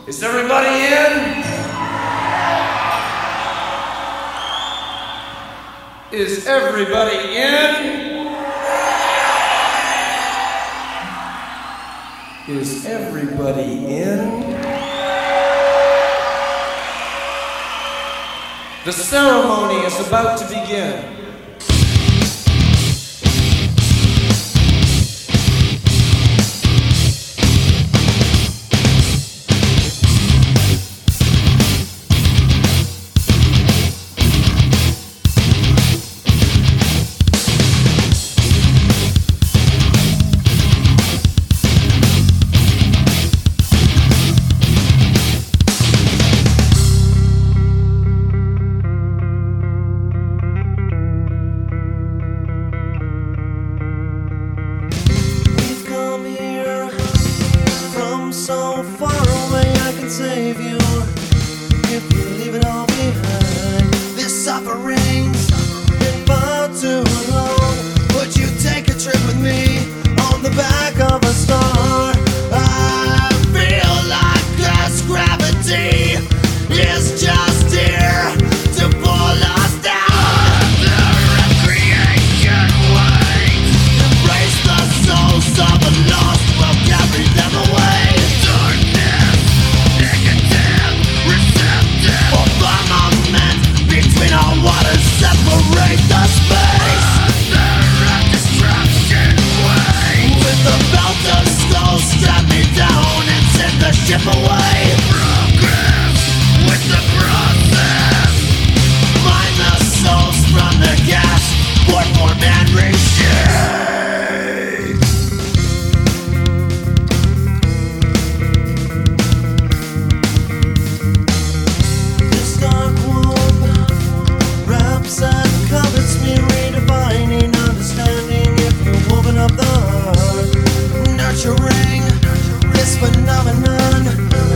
Is everybody in? Is everybody in? Is everybody in? The ceremony is about to begin. So far away I can save you if you leave it all behind. This suffering's been far too long. Would you take a trip with me on the back of a star? I feel like this gravity is just here to pull us down. The recreation waits. Embrace the souls of the lost, we'll carry them away. Separate the space. Destruction waits. With the belt of skulls, strap me down and send the ship away. Progress with the process. Mine the souls from the gas. Form and reshape. This dark womb wraps and covers me, redefining understanding. If you're woven up the heart, nurturing this phenomenon.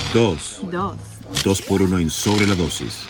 Dos. 2 por 1 en Sobre la Dosis.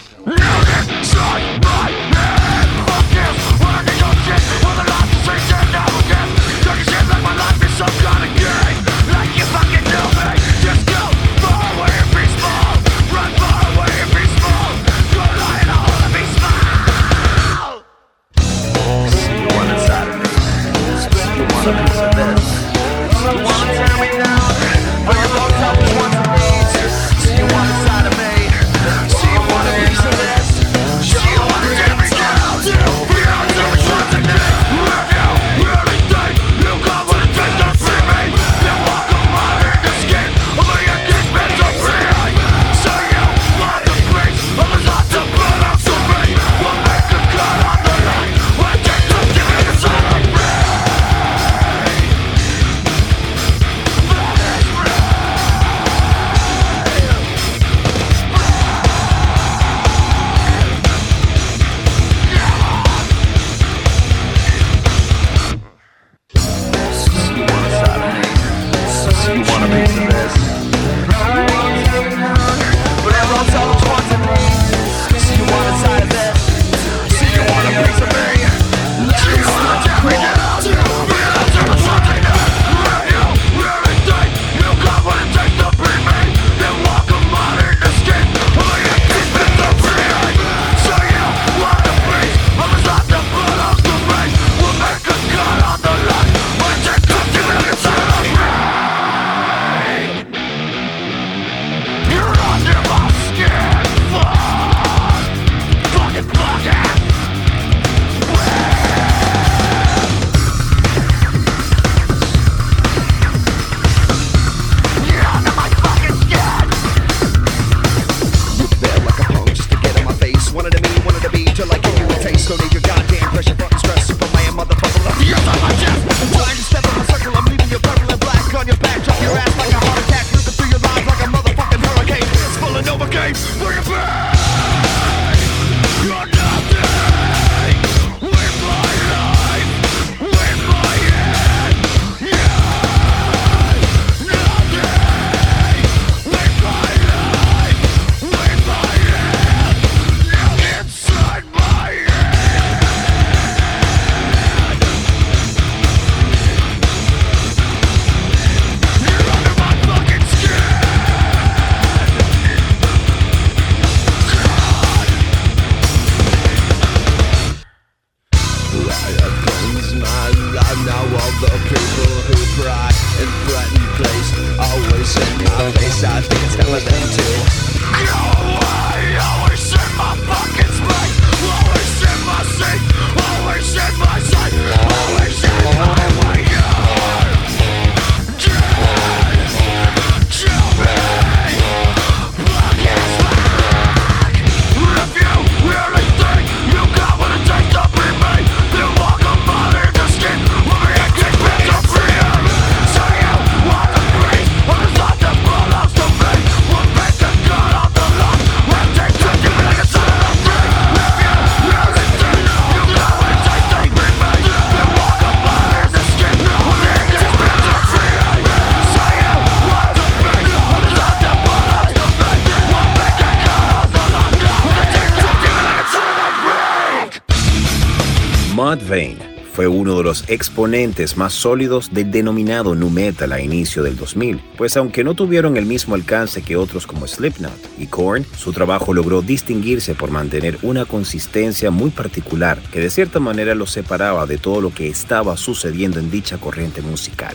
Mudvayne fue uno de los exponentes más sólidos del denominado nu metal a inicio del 2000, pues aunque no tuvieron el mismo alcance que otros como Slipknot y Korn, su trabajo logró distinguirse por mantener una consistencia muy particular que de cierta manera los separaba de todo lo que estaba sucediendo en dicha corriente musical.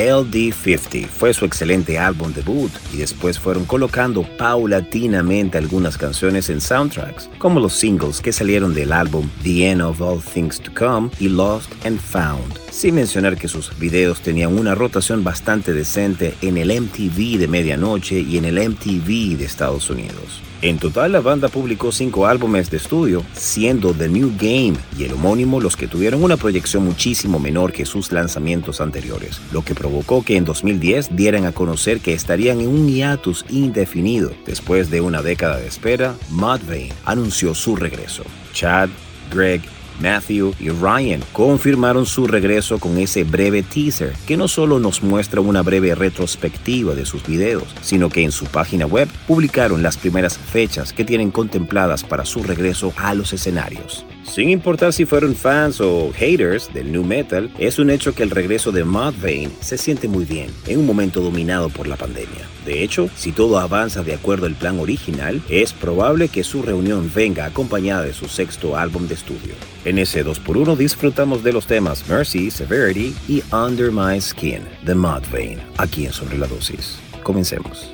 LD50 fue su excelente álbum debut y después fueron colocando paulatinamente algunas canciones en soundtracks, como los singles que salieron del álbum The End of All Things to Come y Lost and Found, sin mencionar que sus videos tenían una rotación bastante decente en el MTV de medianoche y en el MTV de Estados Unidos. En total, la banda publicó 5 álbumes de estudio, siendo The New Game y el homónimo los que tuvieron una proyección muchísimo menor que sus lanzamientos anteriores, lo que provocó que en 2010 dieran a conocer que estarían en un hiatus indefinido. Después de una década de espera, Mudvayne anunció su regreso. Chad, Greg Matthew y Ryan confirmaron su regreso con ese breve teaser que no solo nos muestra una breve retrospectiva de sus videos, sino que en su página web publicaron las primeras fechas que tienen contempladas para su regreso a los escenarios. Sin importar si fueron fans o haters del nu metal, es un hecho que el regreso de Mudvayne se siente muy bien en un momento dominado por la pandemia. De hecho, si todo avanza de acuerdo al plan original, es probable que su reunión venga acompañada de su sexto álbum de estudio. En ese 2x1 disfrutamos de los temas Mercy, Severity y Under My Skin de Mudvayne, aquí en Sobre la Dosis. Comencemos.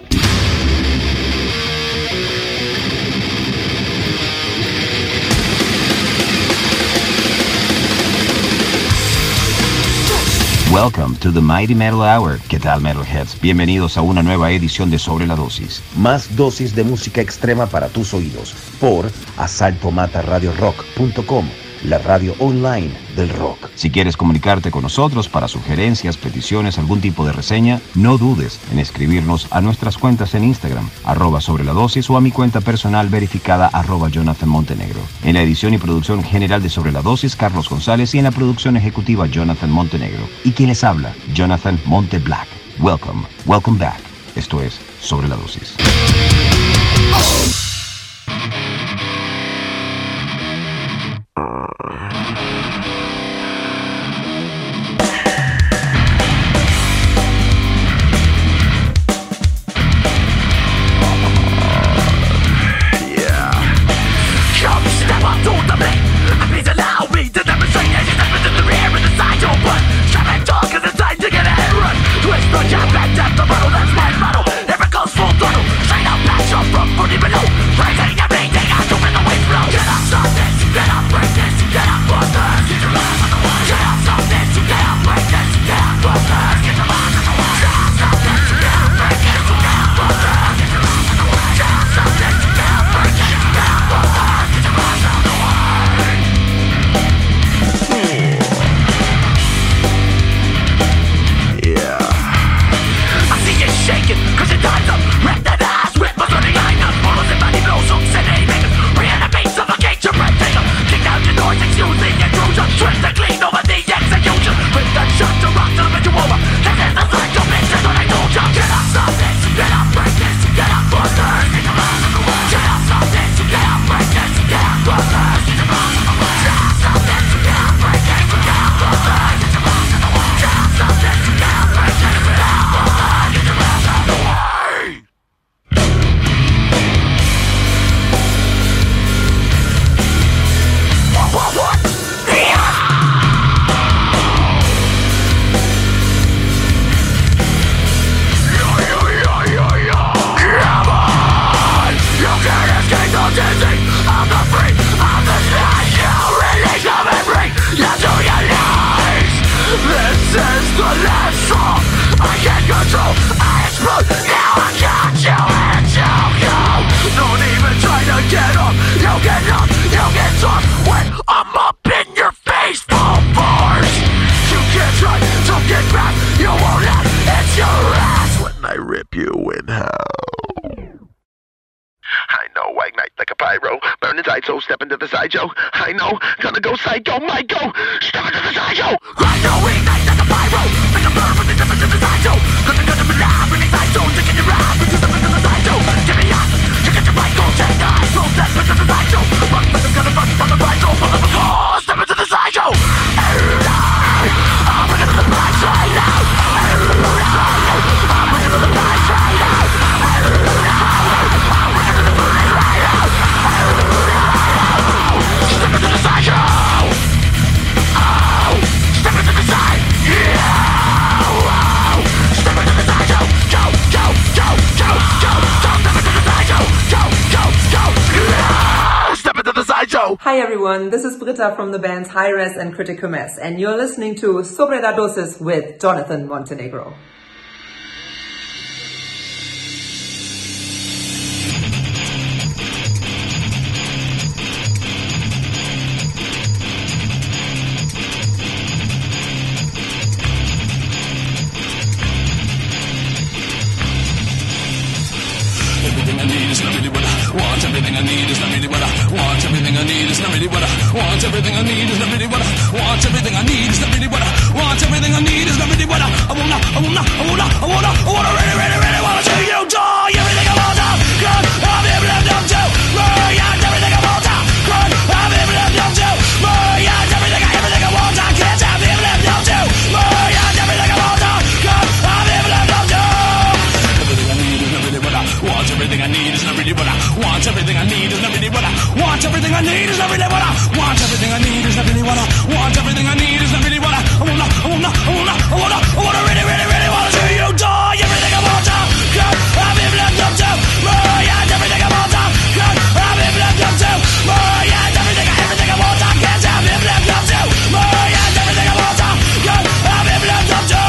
Welcome to the Mighty Metal Hour. ¿Qué tal, Metalheads? Bienvenidos a una nueva edición de Sobre la Dosis. Más dosis de música extrema para tus oídos por asaltomataradiorock.com, la radio online del rock. Si quieres comunicarte con nosotros para sugerencias, peticiones, algún tipo de reseña, no dudes en escribirnos a nuestras cuentas en Instagram, @sobreladosis, o a mi cuenta personal verificada, @Jonathan Montenegro. En la edición y producción general de Sobre la Dosis, Carlos González, y en la producción ejecutiva, Jonathan Montenegro. Y quien les habla, Jonathan Monte Black. Welcome back. Esto es Sobre la Dosis. Step into the sideshow. I know, gonna go psycho, might go. Step into the sideshow. Right now, ignite like a pyro. Make a burn when they step into the sideshow. Gonna be live in the sideshow. Taking your ride, but you step into the sideshow. Give me up, you get your right, go take eyes. Roll step into the sideshow. Run, but I'm gonna run from the sideshow. Step into the sideshow. I'm bringing to the price right now. I'm bringing to the price right now. Step into the sideshow! Oh! Step into the side! Yeah! Oh! Step into the sideshow! Go! Go! Go! Go! Go! Step into the sideshow! Go! Go! Go! Yeah! Step into the sideshow! Hi everyone, this is Britta from the bands Hi-Res and Critical Mass, and you're listening to Sobre la Dosis with Jonathan Montenegro. Everything I need is not really what I want. Everything I need is not really what I want. Everything I need is not really what I want. Everything I need is not really what I want. Everything I need is not really what I want. Everything I need is not really what I wanna really, really, really wanna see you die. Everything I want, God, I've been left up to me, and everything I want, God, I've been left up to me, and everything I want, I can't have been left up to me, and everything I want, God, I've been left up to. Everything I need is not really what I want. Everything I need is not really what I want. Everything I need is not really what I want. Everything I need is not really what I want. Everything I need is not really what I want. Everything I need is not really what I wanna really, really, really wanna see you die. Everything I want, God, I've been left up to me, and everything I want, God, I've been left up to me, and everything I want, I can't have been left up to me, and everything I want, God, I've been left up to me.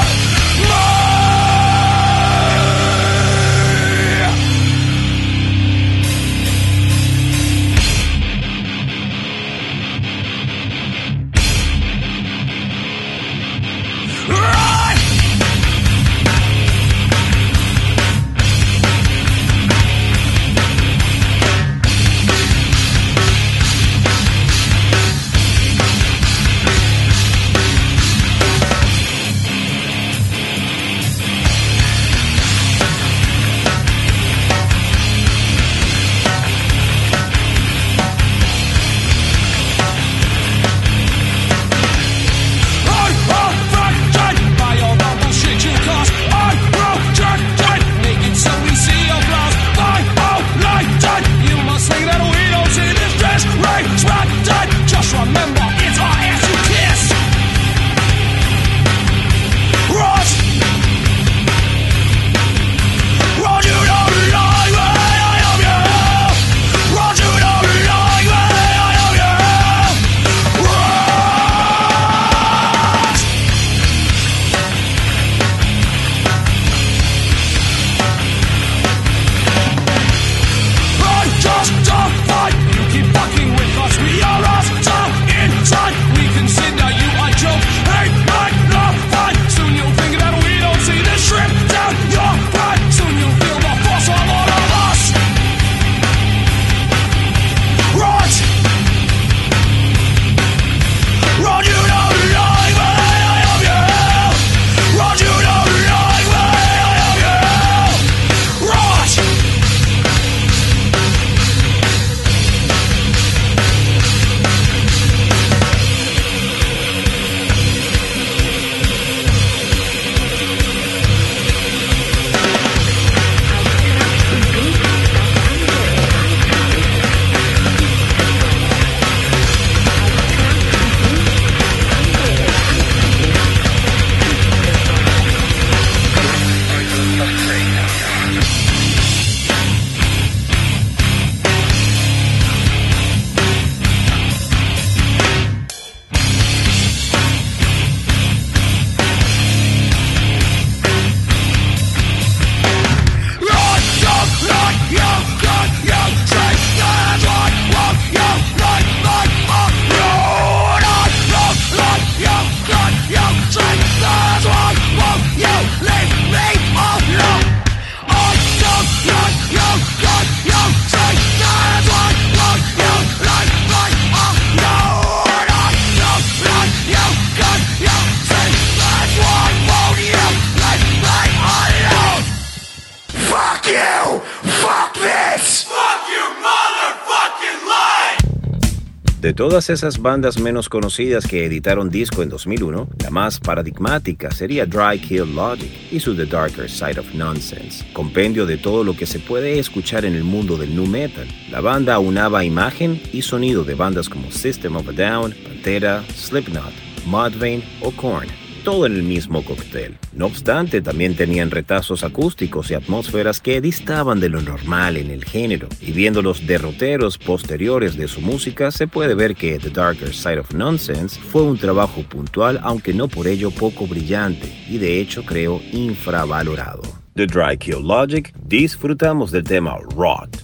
De todas esas bandas menos conocidas que editaron disco en 2001, la más paradigmática sería Dry Kill Logic y su The Darker Side of Nonsense, compendio de todo lo que se puede escuchar en el mundo del nu metal. La banda aunaba imagen y sonido de bandas como System of a Down, Pantera, Slipknot, Mudvayne o Korn, todo en el mismo cóctel. No obstante, también tenían retazos acústicos y atmósferas que distaban de lo normal en el género, y viendo los derroteros posteriores de su música, se puede ver que The Darker Side of Nonsense fue un trabajo puntual, aunque no por ello poco brillante, y de hecho creo infravalorado. De Dry Kill Logic, disfrutamos del tema Rot.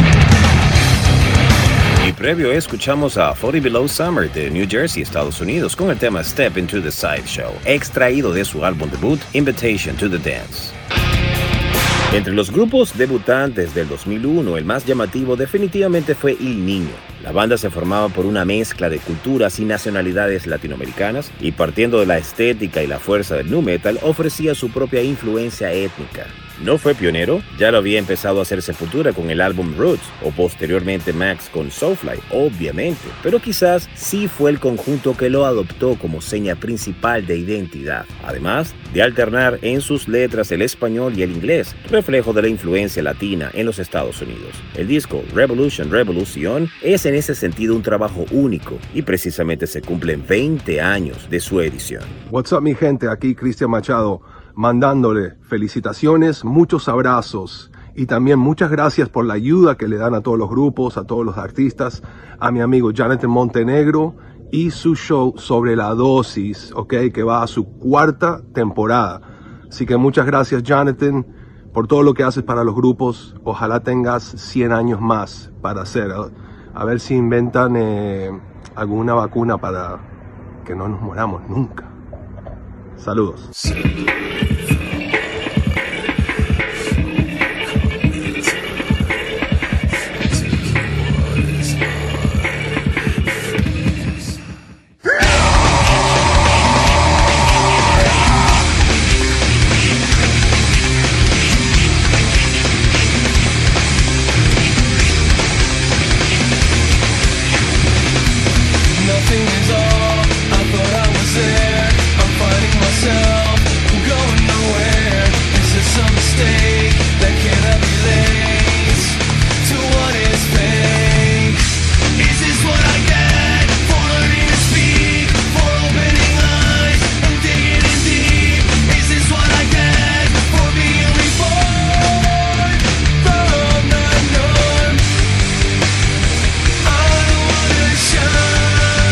Y previo escuchamos a 40 Below Summer de New Jersey, Estados Unidos, con el tema Step Into the Sideshow, extraído de su álbum debut Invitation to the Dance. Entre los grupos debutantes del 2001, el más llamativo definitivamente fue Il Niño. La banda se formaba por una mezcla de culturas y nacionalidades latinoamericanas y, partiendo de la estética y la fuerza del nu metal, ofrecía su propia influencia étnica. No fue pionero, ya lo había empezado a hacer Sepultura con el álbum Roots, o posteriormente Max con Soulfly, obviamente, pero quizás sí fue el conjunto que lo adoptó como seña principal de identidad, además de alternar en sus letras el español y el inglés, reflejo de la influencia latina en los Estados Unidos. El disco Revolution es en ese sentido un trabajo único y precisamente se cumplen 20 años de su edición. What's up, mi gente, aquí Cristian Machado, mandándole felicitaciones, muchos abrazos y también muchas gracias por la ayuda que le dan a todos los grupos, a todos los artistas, a mi amigo Jonathan Montenegro y su show sobre la dosis, que va a su 4ª temporada. Así que muchas gracias, Jonathan, por todo lo que haces para los grupos. Ojalá tengas 100 años más para hacer. A ver si inventan alguna vacuna para que no nos moramos nunca. Saludos. Nothing is all I thought I was there. I'm finding myself going nowhere. Is this some mistake that cannot relate to what is fake? Is this what I get for learning to speak, for opening eyes and digging in deep? Is this what I get for being reborn from the norm? I don't wanna shine.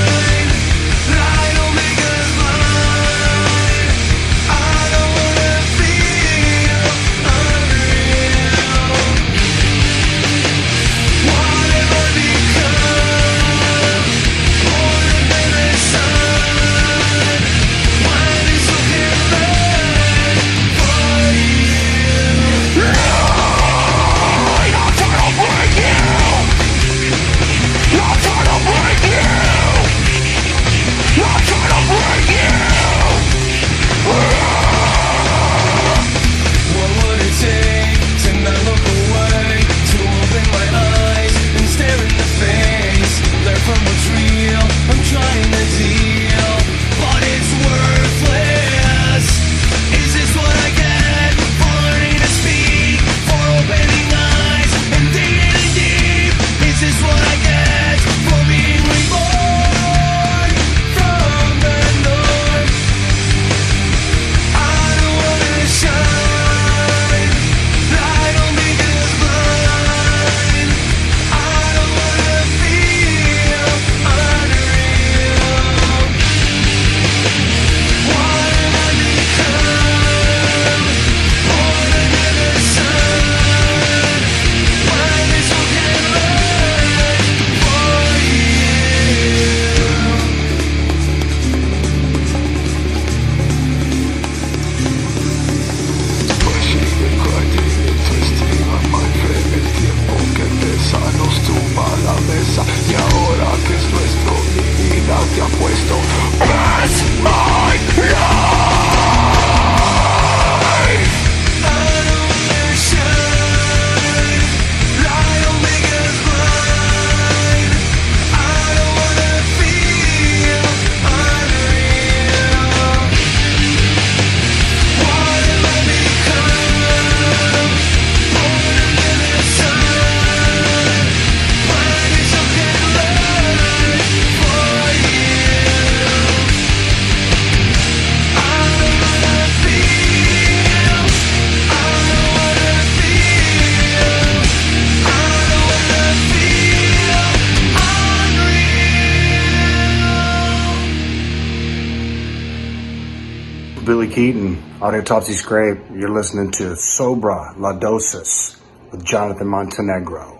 Billy Keaton, Autopsy Scrape. You're listening to Sobra La Dosis with Jonathan Montenegro.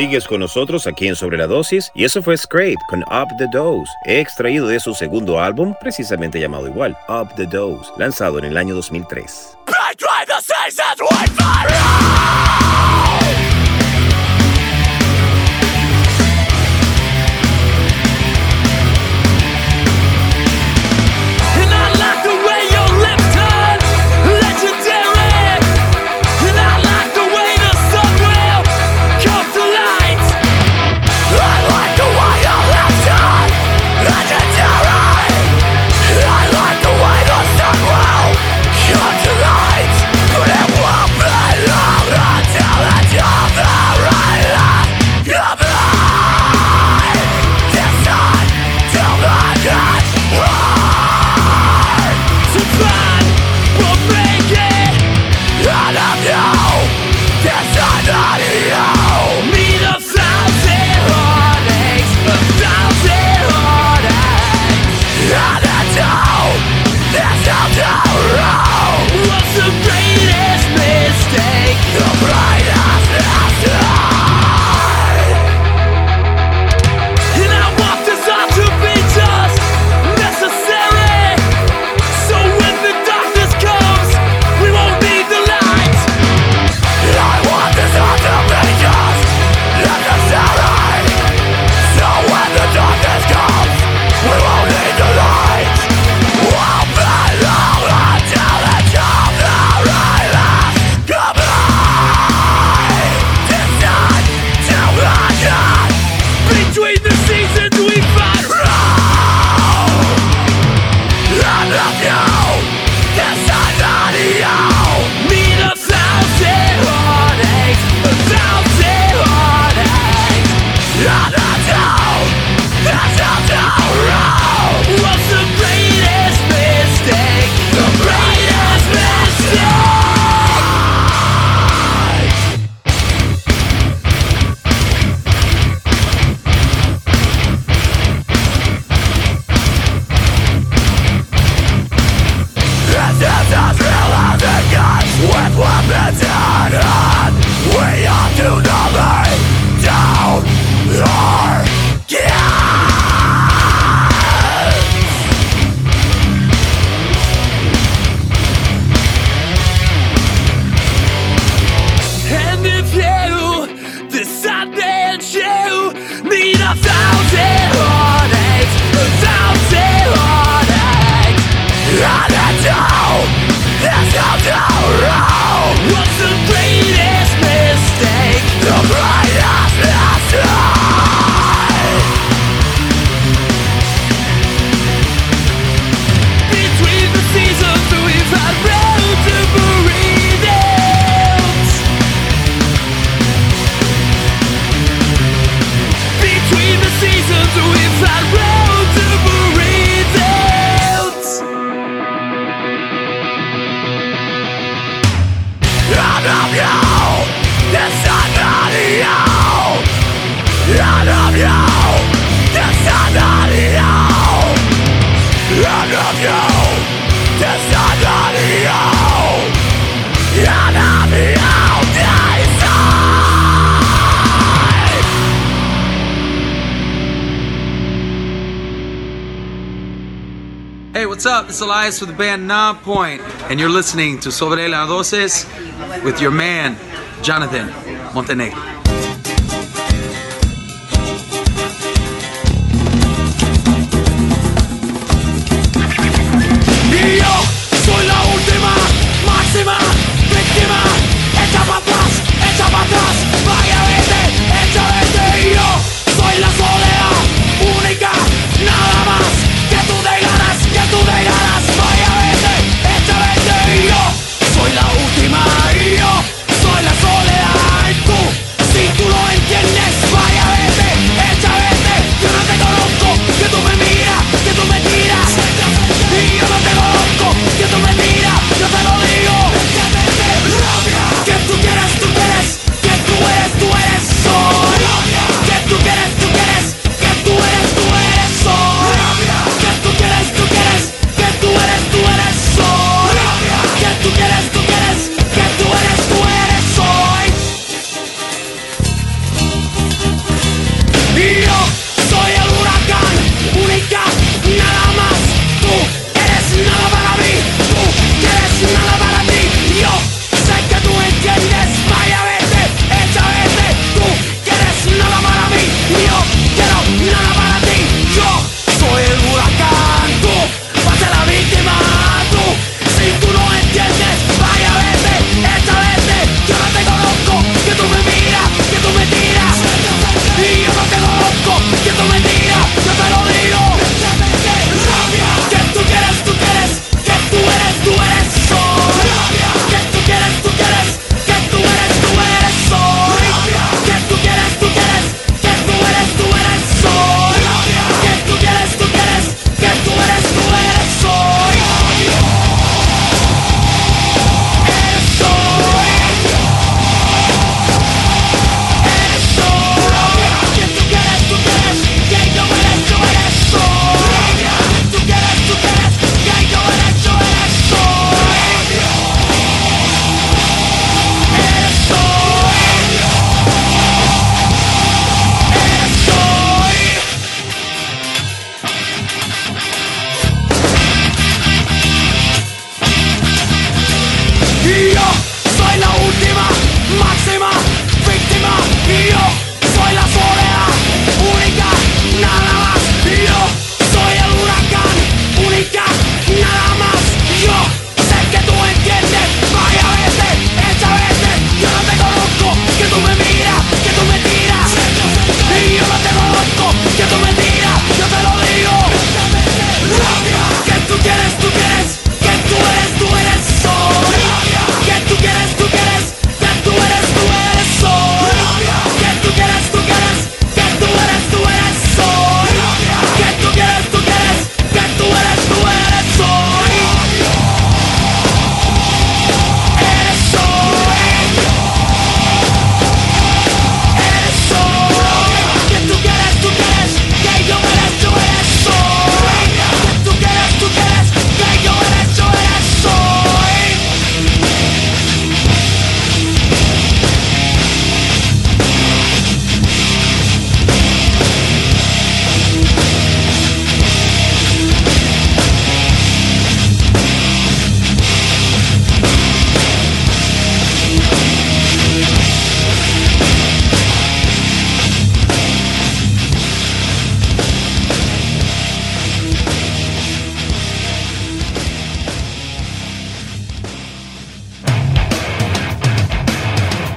Sigues con nosotros aquí en Sobre la Dosis y eso fue Scrape con Up the Dose, extraído de su segundo álbum, precisamente llamado igual, Up the Dose, lanzado en el año 2003. Hey, what's up? It's Elias with the band Nonpoint, and you're listening to Sobre la Dosis with your man, Jonathan Montenegro. Y yo soy la última, máxima, víctima. Echa para atrás, vaya vete, echa vete. Y yo soy la soledad, única, nada más. Que tú te ganas, vaya vete, echa vete. Y yo soy la última, y yo soy la soledad. Y tú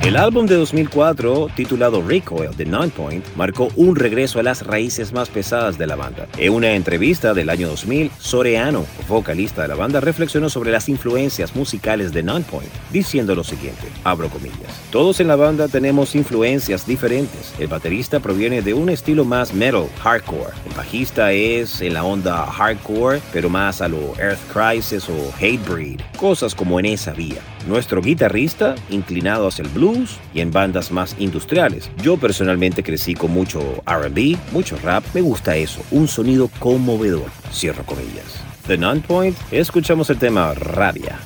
El álbum de 2004, titulado Recoil de Nonpoint, marcó un regreso a las raíces más pesadas de la banda. En una entrevista del año 2000, Soriano, vocalista de la banda, reflexionó sobre las influencias musicales de Nonpoint, diciendo lo siguiente, abro comillas: todos en la banda tenemos influencias diferentes. El baterista proviene de un estilo más metal, hardcore. El bajista es en la onda hardcore, pero más a lo Earth Crisis o Hatebreed, cosas como en esa vía. Nuestro guitarrista, inclinado hacia el blues y en bandas más industriales. Yo personalmente crecí con mucho R&B, mucho rap, me gusta eso, un sonido conmovedor, cierro comillas. The Nonpoint, escuchamos el tema Rabia.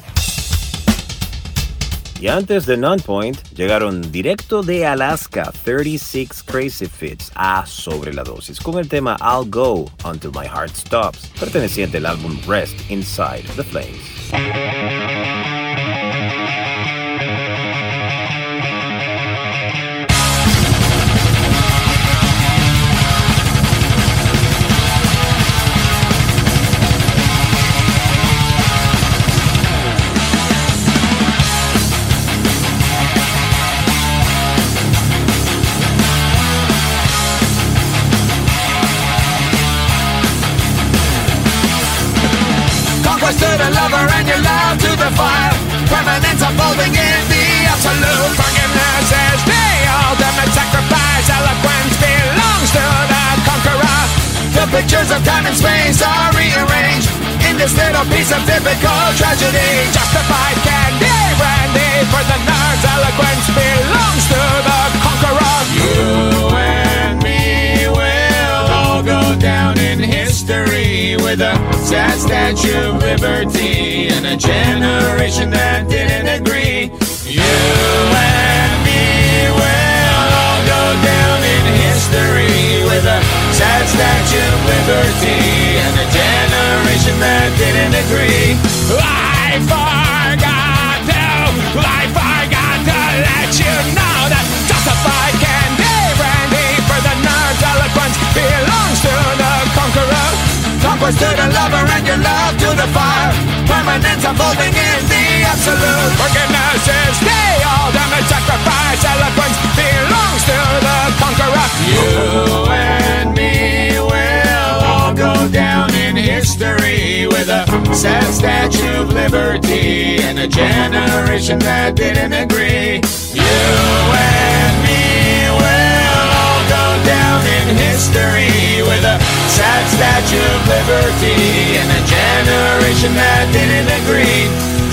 Y antes de Nonpoint, llegaron directo de Alaska 36 Crazy Fits a Sobre la Dosis con el tema I'll Go Until My Heart Stops, perteneciente al álbum Rest Inside the Flames. To the lover and your love to the fire. Permanence unfolding in the absolute. Forgiveness is the ultimate sacrifice. Eloquence belongs to the conqueror. The pictures of time and space are rearranged in this little piece of typical tragedy. Justified candy brandy for the nerds. Eloquence belongs to the conqueror. You and me will all go down in history with a sad Statue of Liberty and a generation that didn't agree. You and me will all go down in history with a sad Statue of Liberty and a generation that didn't agree. I forgot to let you know that justified candy brandy for the nerds. Eloquence belongs to the conqueror. Conquest to the lover and your love to the fire. Permanence unfolding in the absolute. Forgiveness is the ultimate sacrifice. Eloquence belongs to the conqueror. You and me will all go down in history with a sad Statue of Liberty and a generation that didn't agree. You and me will all go down in history with a sad Statue of Liberty and a generation that didn't agree.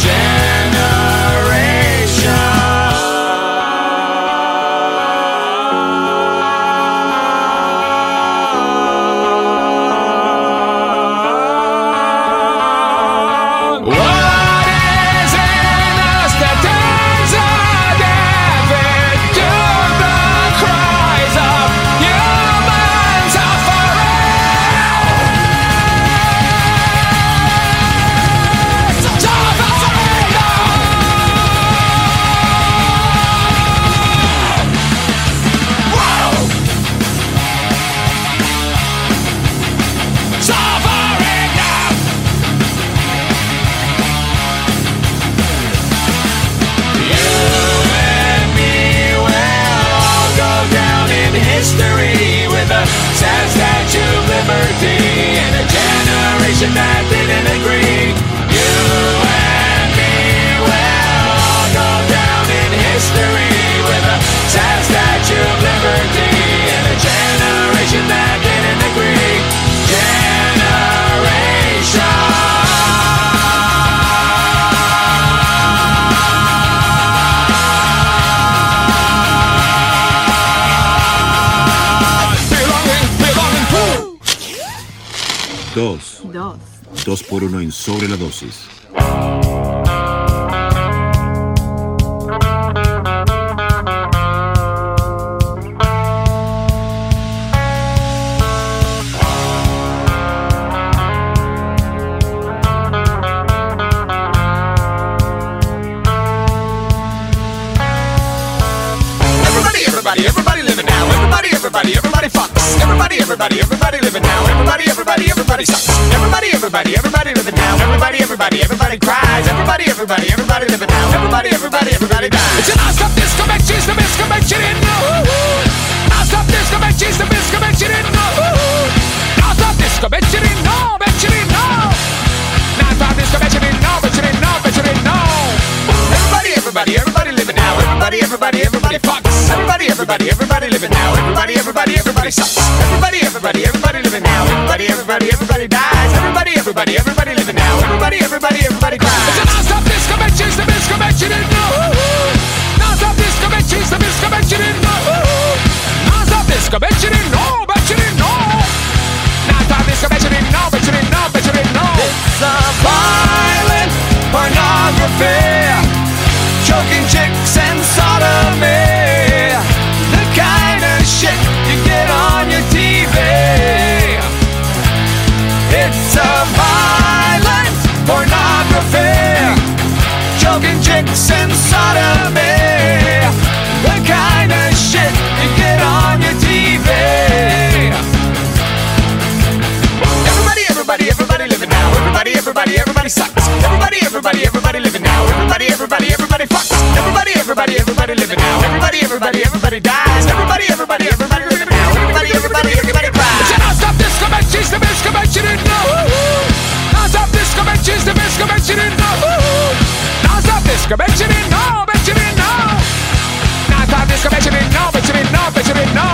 That didn't agree. You and me will all go down in history with a sad Statue of Liberty and a generation that didn't agree. Dos por uno en Sobre la Dosis. Everybody living now. Everybody fucks. Everybody living now. Everybody sucks. Everybody living now. Everybody cries. Everybody living now. Everybody dies. It's a non-stop disco, make cheese bet you didn't know. Non-stop disco, bet you didn't know. Non-stop disco, bet you didn't know, bet you didn't know. Non-stop disco, bet you didn't know, bet you didn't know, bet you didn't know. Everybody living now. Everybody fucks. Everybody living now. Everybody sucks. Everybody living now. Everybody dies. Everybody living now. Everybody cries. It's a non-stop disco, bet you, the disco, bet you didn't know. Non-stop disco, bet you, the disco, bet you didn't know. Non-stop disco, bet you didn't know, bet you didn't know. Non-stop disco, bet you didn't know, bet you didn't know, bet you didn't know. It's a violent pornography, choking chicks and sodomy, the kind of shit you get on your TV. It's a violent pornography, choking chicks and sodomy, the kind of shit you get on your TV. Everybody living now. Everybody sucks. Everybody living now. Everybody fucks. Everybody living now. Everybody dies. Everybody living now. Everybody cries. It's a non-stop disco, bet you, the disco, bet you didn't know. Non-stop disco, bet you, the disco, bet you didn't know. Non-stop disco, bet you didn't know, bet you didn't know. Non-stop disco, bet you didn't know, bet you didn't know, bet you didn't know.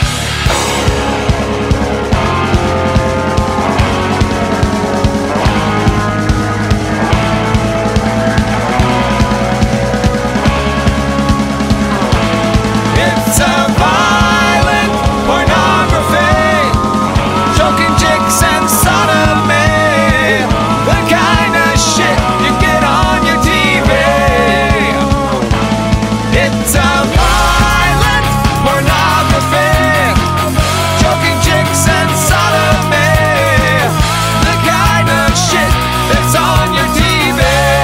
It's a violent pornography, choking chicks and sodomy, the kind of shit you get on your TV. It's a violent pornography, choking chicks and sodomy, the kind of shit that's on your TV.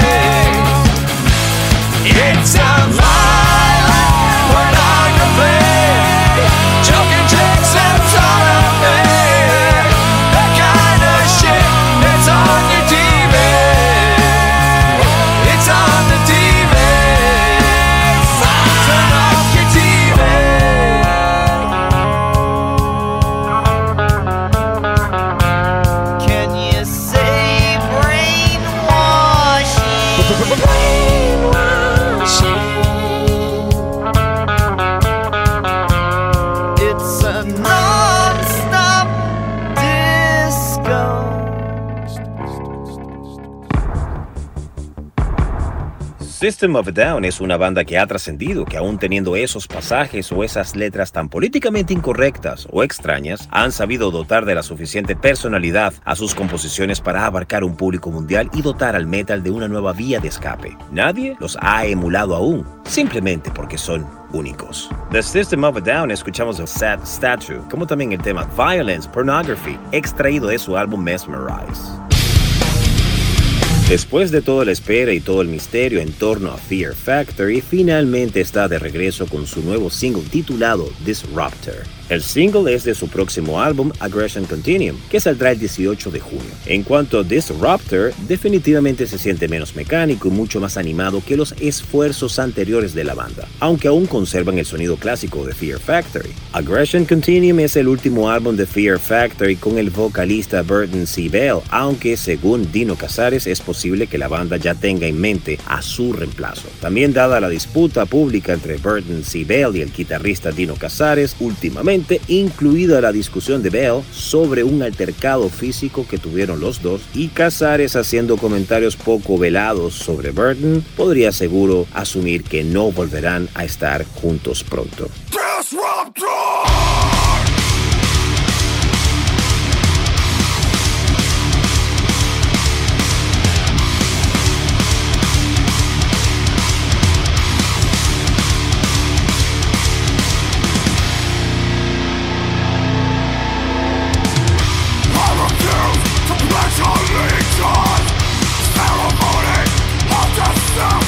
It's a violent pornography, choking chicks and sodomy, the kind of shit that's on your TV. It's on the TV. Turn off your TV. Can you say brainwashing? It's a non-stop disco. System of a Down es una banda que ha trascendido, que aún teniendo esos pasajes o esas letras tan políticamente incorrectas o extrañas, han sabido dotar de la suficiente personalidad a sus composiciones para abarcar un público mundial y dotar al metal de una nueva vía de escape. Nadie los ha emulado aún, simplemente porque son únicos. The System of a Down escuchamos el Sad Statue, como también el tema Violence Pornography, extraído de su álbum Mesmerize. Después de toda la espera y todo el misterio en torno a Fear Factory, finalmente está de regreso con su nuevo single titulado Disruptor. El single es de su próximo álbum Aggression Continuum, que saldrá el 18 de junio. En cuanto a Disruptor, definitivamente se siente menos mecánico y mucho más animado que los esfuerzos anteriores de la banda, aunque aún conservan el sonido clásico de Fear Factory. Aggression Continuum es el último álbum de Fear Factory con el vocalista Burton C. Bell, aunque según Dino Cazares es posible que la banda ya tenga en mente a su reemplazo. También dada la disputa pública entre Burton C. Bell y el guitarrista Dino Cazares, últimamente incluida la discusión de Bell sobre un altercado físico que tuvieron los dos, y Cazares haciendo comentarios poco velados sobre Burton, podría seguro asumir que no volverán a estar juntos pronto.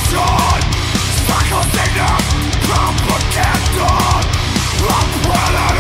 Propaganda, propaganda, I'm ready.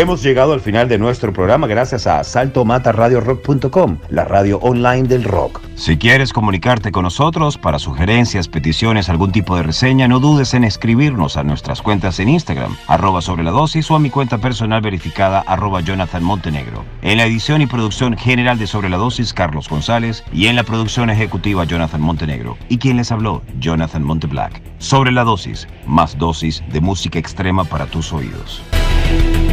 Hemos llegado al final de nuestro programa gracias a saltomataradiorock.com, la radio online del rock. Si quieres comunicarte con nosotros para sugerencias, peticiones, algún tipo de reseña, no dudes en escribirnos a nuestras cuentas en Instagram, @sobreladosis, o a mi cuenta personal verificada, @JonathanMontenegro. En la edición y producción general de Sobre la Dosis, Carlos González, y en la producción ejecutiva, Jonathan Montenegro. Y quien les habló, Jonathan Monteblack. Sobre la Dosis, más dosis de música extrema para tus oídos.